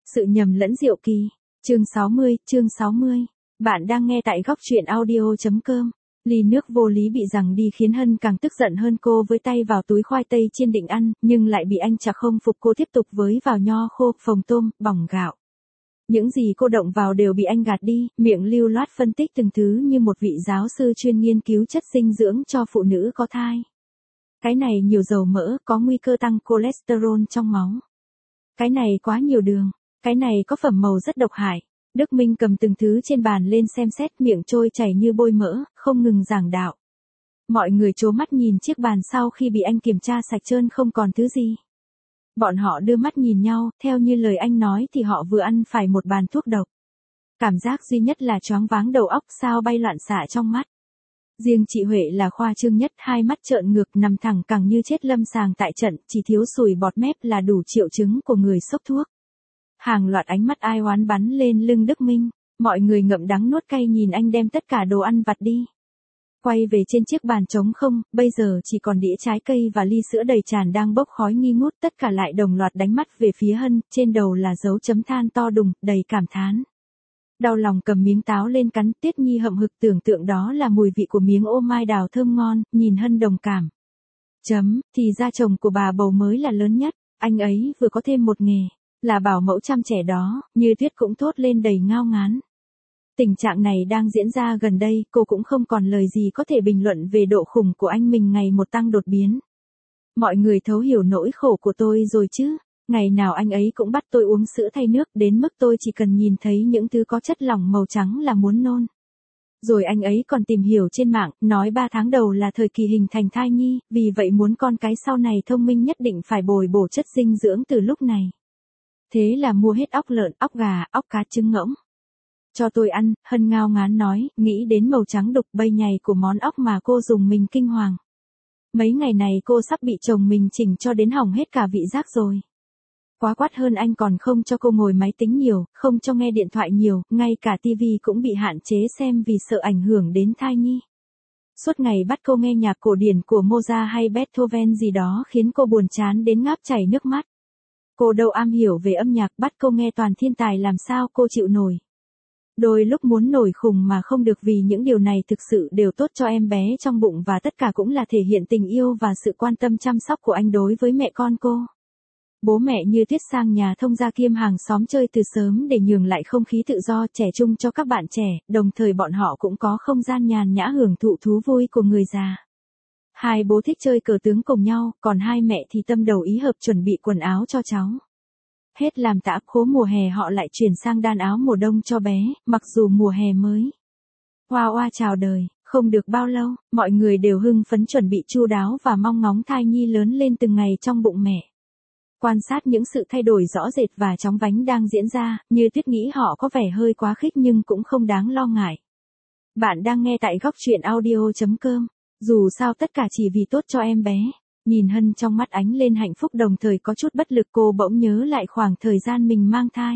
Sự nhầm lẫn diệu kỳ. Chương 60. Bạn đang nghe tại góc truyện audio.com. Ly nước vô lý bị giằng đi khiến Hân càng tức giận hơn, cô với tay vào túi khoai tây chiên định ăn, nhưng lại bị anh chả không phục, cô tiếp tục với vào nho khô, phồng tôm, bỏng gạo. Những gì cô động vào đều bị anh gạt đi, miệng lưu loát phân tích từng thứ như một vị giáo sư chuyên nghiên cứu chất dinh dưỡng cho phụ nữ có thai. Cái này nhiều dầu mỡ, có nguy cơ tăng cholesterol trong máu. Cái này quá nhiều đường. Cái này có phẩm màu rất độc hại. Đức Minh cầm từng thứ trên bàn lên xem xét, miệng trôi chảy như bôi mỡ, không ngừng giảng đạo. Mọi người trố mắt nhìn chiếc bàn sau khi bị anh kiểm tra sạch trơn không còn thứ gì. Bọn họ đưa mắt nhìn nhau, theo như lời anh nói thì họ vừa ăn phải một bàn thuốc độc. Cảm giác duy nhất là choáng váng đầu óc, sao bay loạn xạ trong mắt. Riêng chị Huệ là khoa trương nhất, hai mắt trợn ngược nằm thẳng cẳng như chết lâm sàng tại trận, chỉ thiếu sùi bọt mép là đủ triệu chứng của người sốc thuốc. Hàng loạt ánh mắt ai oán bắn lên lưng Đức Minh, mọi người ngậm đắng nuốt cay nhìn anh đem tất cả đồ ăn vặt đi. Quay về trên chiếc bàn trống không, bây giờ chỉ còn đĩa trái cây và ly sữa đầy tràn đang bốc khói nghi ngút, tất cả lại đồng loạt đánh mắt về phía Hân, trên đầu là dấu chấm than to đùng, đầy cảm thán. Đau lòng cầm miếng táo lên cắn, Tiết Nhi hậm hực tưởng tượng đó là mùi vị của miếng ô mai đào thơm ngon, nhìn Hân đồng cảm. Thì ra chồng của bà bầu mới là lớn nhất, anh ấy vừa có thêm một nghề, là bảo mẫu chăm trẻ đó, Như Tuyết cũng thốt lên đầy ngao ngán. Tình trạng này đang diễn ra gần đây, cô cũng không còn lời gì có thể bình luận về độ khủng của anh mình ngày một tăng đột biến. Mọi người thấu hiểu nỗi khổ của tôi rồi chứ. Ngày nào anh ấy cũng bắt tôi uống sữa thay nước, đến mức tôi chỉ cần nhìn thấy những thứ có chất lỏng màu trắng là muốn nôn. Rồi anh ấy còn tìm hiểu trên mạng, nói 3 tháng đầu là thời kỳ hình thành thai nhi, vì vậy muốn con cái sau này thông minh nhất định phải bồi bổ chất dinh dưỡng từ lúc này. Thế là mua hết óc lợn, óc gà, óc cá, trứng ngỗng. Cho tôi ăn, Hân ngao ngán nói, nghĩ đến màu trắng đục bay nhầy của món óc mà cô dùng mình kinh hoàng. Mấy ngày này cô sắp bị chồng mình chỉnh cho đến hỏng hết cả vị giác rồi. Quá quát hơn, anh còn không cho cô ngồi máy tính nhiều, không cho nghe điện thoại nhiều, ngay cả tivi cũng bị hạn chế xem vì sợ ảnh hưởng đến thai nhi. Suốt ngày bắt cô nghe nhạc cổ điển của Mozart hay Beethoven gì đó khiến cô buồn chán đến ngáp chảy nước mắt. Cô đâu am hiểu về âm nhạc, bắt cô nghe toàn thiên tài làm sao cô chịu nổi. Đôi lúc muốn nổi khùng mà không được, vì những điều này thực sự đều tốt cho em bé trong bụng và tất cả cũng là thể hiện tình yêu và sự quan tâm chăm sóc của anh đối với mẹ con cô. Bố mẹ Như Tuyết sang nhà thông gia kiêm hàng xóm chơi từ sớm để nhường lại không khí tự do trẻ trung cho các bạn trẻ, đồng thời bọn họ cũng có không gian nhàn nhã hưởng thụ thú vui của người già. Hai bố thích chơi cờ tướng cùng nhau, còn hai mẹ thì tâm đầu ý hợp chuẩn bị quần áo cho cháu. Hết làm tã khố mùa hè họ lại chuyển sang đan áo mùa đông cho bé, mặc dù mùa hè mới hoa oa chào đời, không được bao lâu, mọi người đều hưng phấn chuẩn bị chu đáo và mong ngóng thai nhi lớn lên từng ngày trong bụng mẹ. Quan sát những sự thay đổi rõ rệt và chóng vánh đang diễn ra, Như Tuyết nghĩ họ có vẻ hơi quá khích nhưng cũng không đáng lo ngại. Bạn đang nghe tại góc truyện audio.com. Dù sao tất cả chỉ vì tốt cho em bé. Nhìn Hân trong mắt ánh lên hạnh phúc đồng thời có chút bất lực, cô bỗng nhớ lại khoảng thời gian mình mang thai.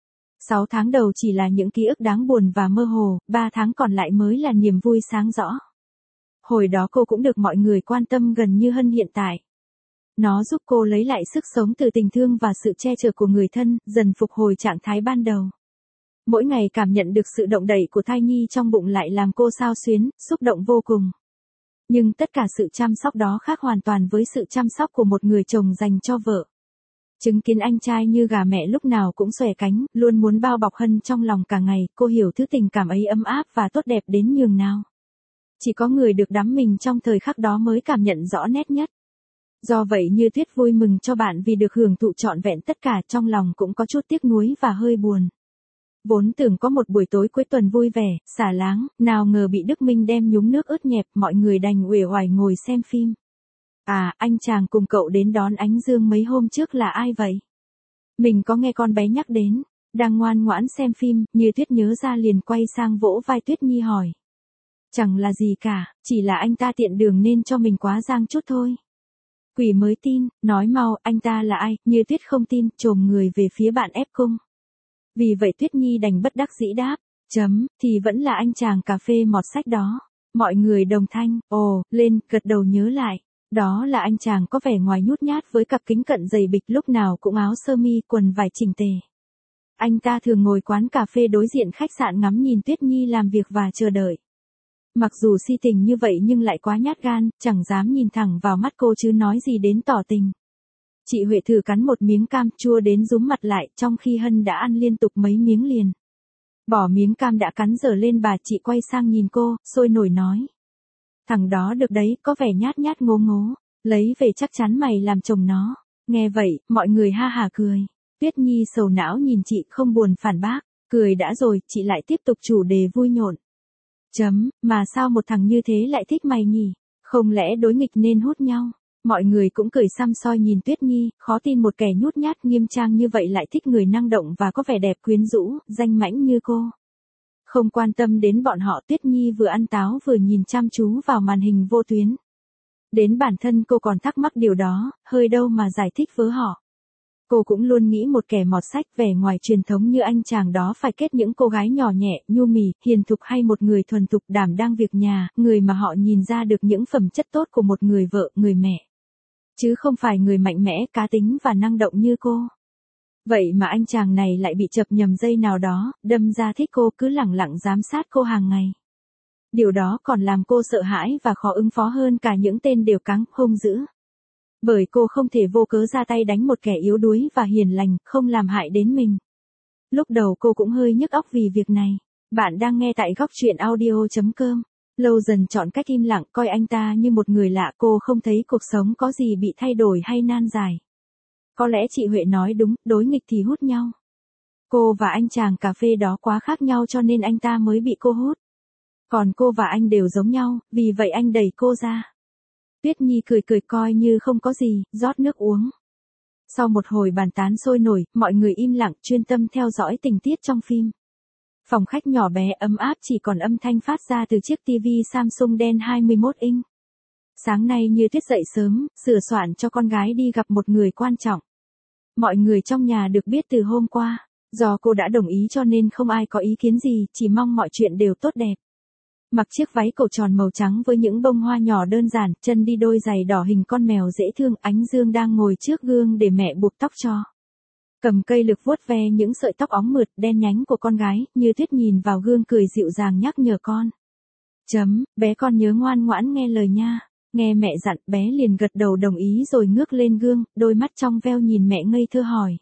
6 tháng đầu chỉ là những ký ức đáng buồn và mơ hồ, 3 tháng còn lại mới là niềm vui sáng rõ. Hồi đó cô cũng được mọi người quan tâm gần như Hân hiện tại. Nó giúp cô lấy lại sức sống từ tình thương và sự che chở của người thân, dần phục hồi trạng thái ban đầu. Mỗi ngày cảm nhận được sự động đậy của thai nhi trong bụng lại làm cô xao xuyến, xúc động vô cùng. Nhưng tất cả sự chăm sóc đó khác hoàn toàn với sự chăm sóc của một người chồng dành cho vợ. Chứng kiến anh trai như gà mẹ lúc nào cũng xòe cánh, luôn muốn bao bọc Hân trong lòng cả ngày, cô hiểu thứ tình cảm ấy ấm áp và tốt đẹp đến nhường nào. Chỉ có người được đắm mình trong thời khắc đó mới cảm nhận rõ nét nhất. Do vậy Như Tuyết vui mừng cho bạn vì được hưởng thụ trọn vẹn tất cả, trong lòng cũng có chút tiếc nuối và hơi buồn. Vốn tưởng có một buổi tối cuối tuần vui vẻ, xả láng, nào ngờ bị Đức Minh đem nhúng nước ướt nhẹp, mọi người đành uể oải ngồi xem phim. À, anh chàng cùng cậu đến đón Ánh Dương mấy hôm trước là ai vậy? Mình có nghe con bé nhắc đến, đang ngoan ngoãn xem phim, Như Tuyết nhớ ra liền quay sang vỗ vai Tuyết Nhi hỏi. Chẳng là gì cả, chỉ là anh ta tiện đường nên cho mình quá giang chút thôi. Quỷ mới tin, nói mau, anh ta là ai? Như Tuyết không tin, chồm người về phía bạn ép cung. Vì vậy Tuyết Nhi đành bất đắc dĩ đáp, thì vẫn là anh chàng cà phê mọt sách đó. Mọi người đồng thanh, lên, gật đầu nhớ lại. Đó là anh chàng có vẻ ngoài nhút nhát với cặp kính cận dày bịch, lúc nào cũng áo sơ mi, quần vải chỉnh tề. Anh ta thường ngồi quán cà phê đối diện khách sạn ngắm nhìn Tuyết Nhi làm việc và chờ đợi. Mặc dù si tình như vậy nhưng lại quá nhát gan, chẳng dám nhìn thẳng vào mắt cô chứ nói gì đến tỏ tình. Chị Huệ thử cắn một miếng cam chua đến rúm mặt lại, trong khi Hân đã ăn liên tục mấy miếng liền. Bỏ miếng cam đã cắn dở lên bà, chị quay sang nhìn cô, sôi nổi nói. Thằng đó được đấy, có vẻ nhát nhát ngố ngố, lấy về chắc chắn mày làm chồng nó. Nghe vậy, mọi người ha hả cười. Tuyết Nhi sầu não nhìn chị không buồn phản bác, cười đã rồi, chị lại tiếp tục chủ đề vui nhộn. Mà sao một thằng như thế lại thích mày nhỉ? Không lẽ đối nghịch nên hút nhau? Mọi người cũng cười săm soi nhìn Tuyết Nhi, khó tin một kẻ nhút nhát nghiêm trang như vậy lại thích người năng động và có vẻ đẹp quyến rũ, danh mãnh như cô. Không quan tâm đến bọn họ, Tuyết Nhi vừa ăn táo vừa nhìn chăm chú vào màn hình vô tuyến. Đến bản thân cô còn thắc mắc điều đó, hơi đâu mà giải thích với họ. Cô cũng luôn nghĩ một kẻ mọt sách vẻ ngoài truyền thống như anh chàng đó phải kết những cô gái nhỏ nhẹ, nhu mì, hiền thục hay một người thuần thục đảm đang việc nhà, người mà họ nhìn ra được những phẩm chất tốt của một người vợ, người mẹ. Chứ không phải người mạnh mẽ, cá tính và năng động như cô. Vậy mà anh chàng này lại bị chập nhầm dây nào đó, đâm ra thích cô, cứ lẳng lặng giám sát cô hàng ngày. Điều đó còn làm cô sợ hãi và khó ứng phó hơn cả những tên đều cáng, hung dữ. Bởi cô không thể vô cớ ra tay đánh một kẻ yếu đuối và hiền lành, không làm hại đến mình. Lúc đầu cô cũng hơi nhức óc vì việc này. Bạn đang nghe tại góc truyện audio.com. Lâu dần chọn cách im lặng, coi anh ta như một người lạ, cô không thấy cuộc sống có gì bị thay đổi hay nan giải. Có lẽ chị Huệ nói đúng, đối nghịch thì hút nhau. Cô và anh chàng cà phê đó quá khác nhau cho nên anh ta mới bị cô hút. Còn cô và anh đều giống nhau, vì vậy anh đẩy cô ra. Tuyết Nhi cười cười coi như không có gì, rót nước uống. Sau một hồi bàn tán sôi nổi, mọi người im lặng chuyên tâm theo dõi tình tiết trong phim. Phòng khách nhỏ bé ấm áp chỉ còn âm thanh phát ra từ chiếc TV Samsung đen 21 inch. Sáng nay Như Tuyết dậy sớm, sửa soạn cho con gái đi gặp một người quan trọng. Mọi người trong nhà được biết từ hôm qua, do cô đã đồng ý cho nên không ai có ý kiến gì, chỉ mong mọi chuyện đều tốt đẹp. Mặc chiếc váy cổ tròn màu trắng với những bông hoa nhỏ đơn giản, chân đi đôi giày đỏ hình con mèo dễ thương, Ánh Dương đang ngồi trước gương để mẹ buộc tóc cho. Cầm cây lược vuốt ve những sợi tóc óng mượt, đen nhánh của con gái, Như Tuyết nhìn vào gương cười dịu dàng nhắc nhở con. Bé con nhớ ngoan ngoãn nghe lời nha. Nghe mẹ dặn, bé liền gật đầu đồng ý rồi ngước lên gương, đôi mắt trong veo nhìn mẹ ngây thơ hỏi.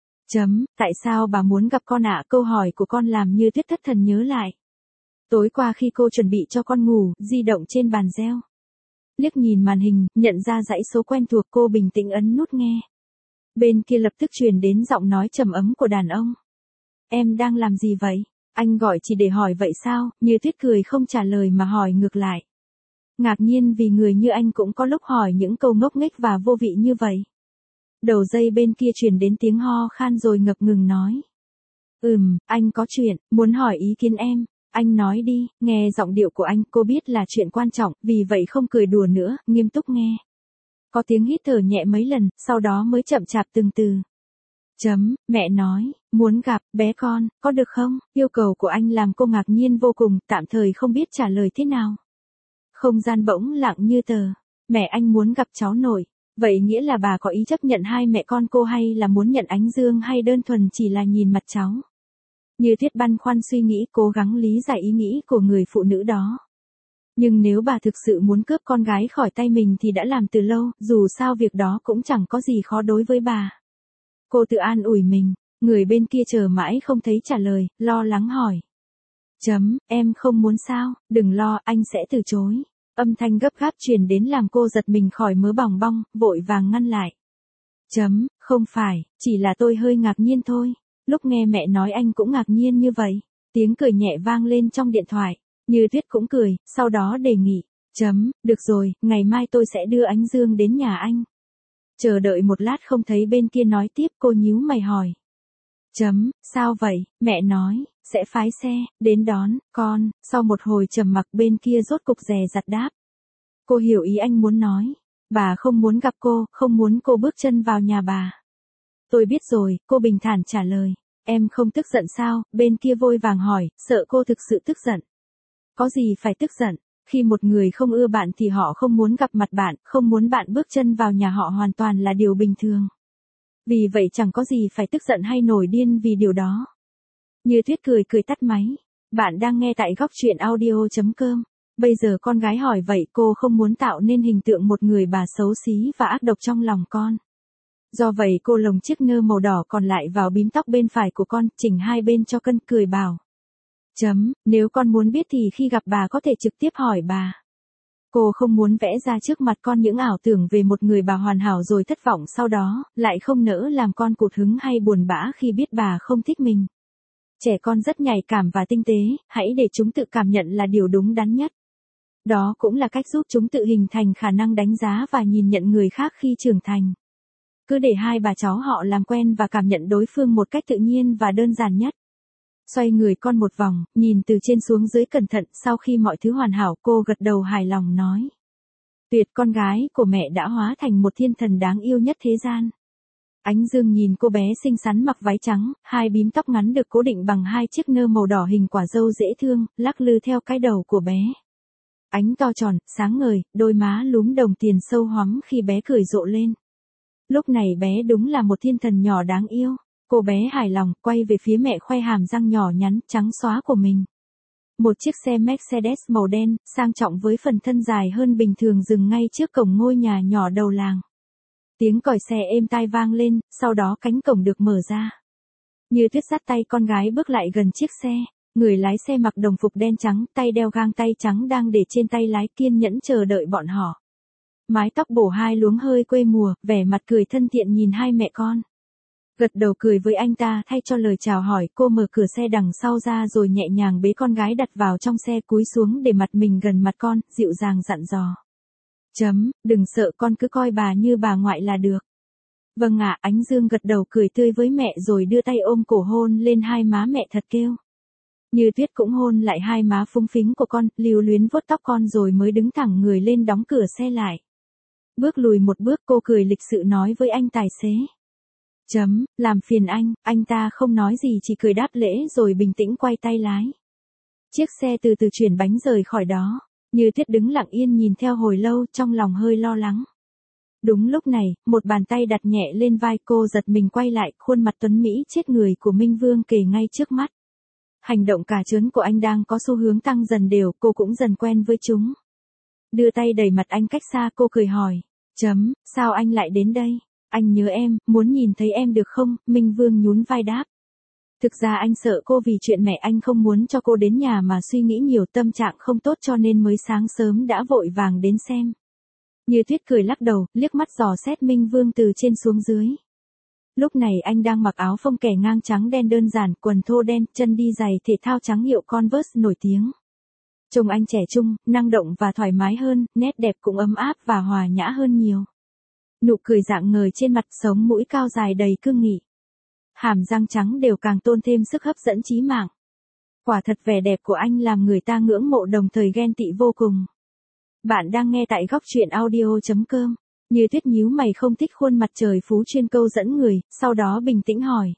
Tại sao bà muốn gặp con ạ? Câu hỏi của con làm Như Tuyết thất thần nhớ lại. Tối qua khi cô chuẩn bị cho con ngủ, di động trên bàn reo. Liếc nhìn màn hình, nhận ra dãy số quen thuộc, cô bình tĩnh ấn nút nghe. Bên kia lập tức truyền đến giọng nói trầm ấm của đàn ông. Em đang làm gì vậy? Anh gọi chỉ để hỏi vậy sao? Như Tuyết cười không trả lời mà hỏi ngược lại. Ngạc nhiên vì người như anh cũng có lúc hỏi những câu ngốc nghếch và vô vị như vậy. Đầu dây bên kia truyền đến tiếng ho khan rồi ngập ngừng nói. Anh có chuyện, muốn hỏi ý kiến em. Anh nói đi, nghe giọng điệu của anh, cô biết là chuyện quan trọng, vì vậy không cười đùa nữa, nghiêm túc nghe. Có tiếng hít thở nhẹ mấy lần, sau đó mới chậm chạp từng từ. Mẹ nói, muốn gặp, bé con, có được không? Yêu cầu của anh làm cô ngạc nhiên vô cùng, tạm thời không biết trả lời thế nào. Không gian bỗng lặng như tờ. Mẹ anh muốn gặp cháu nội. Vậy nghĩa là bà có ý chấp nhận hai mẹ con cô hay là muốn nhận Ánh Dương hay đơn thuần chỉ là nhìn mặt cháu? Như Tuyết băn khoăn suy nghĩ, cố gắng lý giải ý nghĩ của người phụ nữ đó. Nhưng nếu bà thực sự muốn cướp con gái khỏi tay mình thì đã làm từ lâu, dù sao việc đó cũng chẳng có gì khó đối với bà. Cô tự an ủi mình, người bên kia chờ mãi không thấy trả lời, lo lắng hỏi. Em không muốn sao, đừng lo, anh sẽ từ chối. Âm thanh gấp gáp truyền đến làm cô giật mình khỏi mớ bòng bong, vội vàng ngăn lại. Không phải, chỉ là tôi hơi ngạc nhiên thôi. Lúc nghe mẹ nói anh cũng ngạc nhiên như vậy. Tiếng cười nhẹ vang lên trong điện thoại. Như Tuyết cũng cười, sau đó đề nghị. Được rồi, ngày mai tôi sẽ đưa Ánh Dương đến nhà anh. Chờ đợi một lát không thấy bên kia nói tiếp, cô nhíu mày hỏi. Sao vậy? Mẹ nói, sẽ phái xe, đến đón, con. Sau một hồi trầm mặc bên kia rốt cục dè dặt đáp. Cô hiểu ý anh muốn nói. Bà không muốn gặp cô, không muốn cô bước chân vào nhà bà. Tôi biết rồi, cô bình thản trả lời. Em không tức giận sao? Bên kia vội vàng hỏi, sợ cô thực sự tức giận. Có gì phải tức giận? Khi một người không ưa bạn thì họ không muốn gặp mặt bạn, không muốn bạn bước chân vào nhà họ hoàn toàn là điều bình thường. Vì vậy chẳng có gì phải tức giận hay nổi điên vì điều đó. Như Tuyết cười cười tắt máy. Bạn đang nghe tại góc truyện audio.com. Bây giờ con gái hỏi vậy cô không muốn tạo nên hình tượng một người bà xấu xí và ác độc trong lòng con. Do vậy cô lồng chiếc nơ màu đỏ còn lại vào bím tóc bên phải của con, chỉnh hai bên cho cân, cười bảo. Nếu con muốn biết thì khi gặp bà có thể trực tiếp hỏi bà. Cô không muốn vẽ ra trước mặt con những ảo tưởng về một người bà hoàn hảo rồi thất vọng sau đó, lại không nỡ làm con cụt hứng hay buồn bã khi biết bà không thích mình. Trẻ con rất nhạy cảm và tinh tế, hãy để chúng tự cảm nhận là điều đúng đắn nhất. Đó cũng là cách giúp chúng tự hình thành khả năng đánh giá và nhìn nhận người khác khi trưởng thành. Cứ để hai bà cháu họ làm quen và cảm nhận đối phương một cách tự nhiên và đơn giản nhất. Xoay người con một vòng, nhìn từ trên xuống dưới cẩn thận, sau khi mọi thứ hoàn hảo cô gật đầu hài lòng nói. Tuyệt, con gái của mẹ đã hóa thành một thiên thần đáng yêu nhất thế gian. Ánh dương nhìn cô bé xinh xắn mặc váy trắng, hai bím tóc ngắn được cố định bằng hai chiếc nơ màu đỏ hình quả dâu dễ thương, lắc lư theo cái đầu của bé. Ánh to tròn, sáng ngời, đôi má lúm đồng tiền sâu hoắm khi bé cười rộ lên. Lúc này bé đúng là một thiên thần nhỏ đáng yêu. Cô bé hài lòng, quay về phía mẹ khoe hàm răng nhỏ nhắn, trắng xóa của mình. Một chiếc xe Mercedes màu đen, sang trọng với phần thân dài hơn bình thường dừng ngay trước cổng ngôi nhà nhỏ đầu làng. Tiếng còi xe êm tai vang lên, sau đó cánh cổng được mở ra. Như Tuyết dắt tay con gái bước lại gần chiếc xe. Người lái xe mặc đồng phục đen trắng, tay đeo găng tay trắng đang để trên tay lái, kiên nhẫn chờ đợi bọn họ. Mái tóc bổ hai luống hơi quê mùa, vẻ mặt cười thân thiện nhìn hai mẹ con. Gật đầu cười với anh ta thay cho lời chào hỏi, cô mở cửa xe đằng sau ra rồi nhẹ nhàng bế con gái đặt vào trong xe, cúi xuống để mặt mình gần mặt con, dịu dàng dặn dò. Đừng sợ, con cứ coi bà như bà ngoại là được. Vâng ạ, Ánh Dương gật đầu cười tươi với mẹ rồi đưa tay ôm cổ hôn lên hai má mẹ thật kêu. Như Tuyết cũng hôn lại hai má phúng phính của con, lưu luyến vuốt tóc con rồi mới đứng thẳng người lên đóng cửa xe lại. Bước lùi một bước cô cười lịch sự nói với anh tài xế. Làm phiền anh ta không nói gì chỉ cười đáp lễ rồi bình tĩnh quay tay lái. Chiếc xe từ từ chuyển bánh rời khỏi đó. Như Tuyết đứng lặng yên nhìn theo hồi lâu, trong lòng hơi lo lắng. Đúng lúc này, một bàn tay đặt nhẹ lên vai cô, giật mình quay lại, khuôn mặt tuấn Mỹ chết người của Minh Vương kề ngay trước mắt. Hành động cả trớn của anh đang có xu hướng tăng dần đều, cô cũng dần quen với chúng. Đưa tay đẩy mặt anh cách xa, cô cười hỏi. Sao anh lại đến đây? Anh nhớ em, muốn nhìn thấy em được không? Minh Vương nhún vai đáp. Thực ra anh sợ cô vì chuyện mẹ anh không muốn cho cô đến nhà mà suy nghĩ nhiều, tâm trạng không tốt cho nên mới sáng sớm đã vội vàng đến xem. Như Tuyết cười lắc đầu, liếc mắt dò xét Minh Vương từ trên xuống dưới. Lúc này anh đang mặc áo phông kẻ ngang trắng đen đơn giản, quần thô đen, chân đi giày thể thao trắng hiệu Converse nổi tiếng. Trông anh trẻ trung, năng động và thoải mái hơn, nét đẹp cũng ấm áp và hòa nhã hơn nhiều. Nụ cười rạng ngời trên mặt, sống mũi cao dài đầy cương nghị. Hàm răng trắng đều càng tôn thêm sức hấp dẫn chí mạng. Quả thật vẻ đẹp của anh làm người ta ngưỡng mộ đồng thời ghen tị vô cùng. Bạn đang nghe tại góc truyện audio.com. Như Tuyết nhíu mày không thích khuôn mặt trời phú chuyên câu dẫn người, sau đó bình tĩnh hỏi.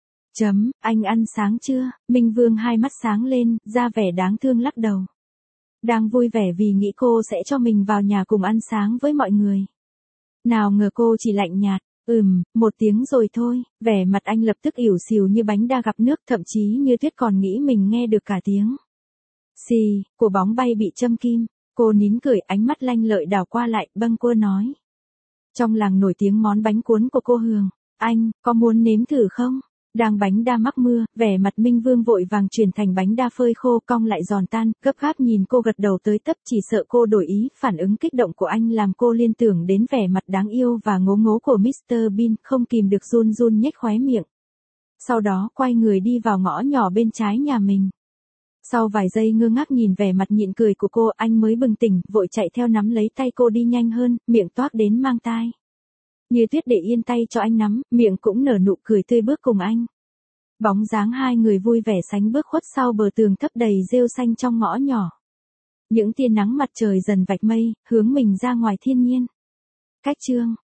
Anh ăn sáng chưa? Minh Vương hai mắt sáng lên, ra vẻ đáng thương lắc đầu. Đang vui vẻ vì nghĩ cô sẽ cho mình vào nhà cùng ăn sáng với mọi người. Nào ngờ cô chỉ lạnh nhạt. Một tiếng rồi thôi, vẻ mặt anh lập tức ỉu xìu như bánh đa gặp nước, thậm chí Như Tuyết còn nghĩ mình nghe được cả tiếng xì của bóng bay bị châm kim. Cô nín cười, ánh mắt lanh lợi đảo qua lại, bâng quơ nói. Trong làng nổi tiếng món bánh cuốn của cô Hường, anh, có muốn nếm thử không? Đang bánh đa mắc mưa, vẻ mặt Minh Vương vội vàng chuyển thành bánh đa phơi khô, cong lại giòn tan, gấp gáp nhìn cô gật đầu tới tấp, chỉ sợ cô đổi ý. Phản ứng kích động của anh làm cô liên tưởng đến vẻ mặt đáng yêu và ngố ngố của Mr Bean, không kìm được run run nhếch khóe miệng. Sau đó quay người đi vào ngõ nhỏ bên trái nhà mình. Sau vài giây ngơ ngác nhìn vẻ mặt nhịn cười của cô, anh mới bừng tỉnh, vội chạy theo nắm lấy tay cô đi nhanh hơn, miệng toác đến mang tai. Như Tuyết để yên tay cho anh nắm, miệng cũng nở nụ cười tươi bước cùng anh. Bóng dáng hai người vui vẻ sánh bước khuất sau bờ tường thấp đầy rêu xanh trong ngõ nhỏ. Những tia nắng mặt trời dần vạch mây, hướng mình ra ngoài thiên nhiên. Cách chương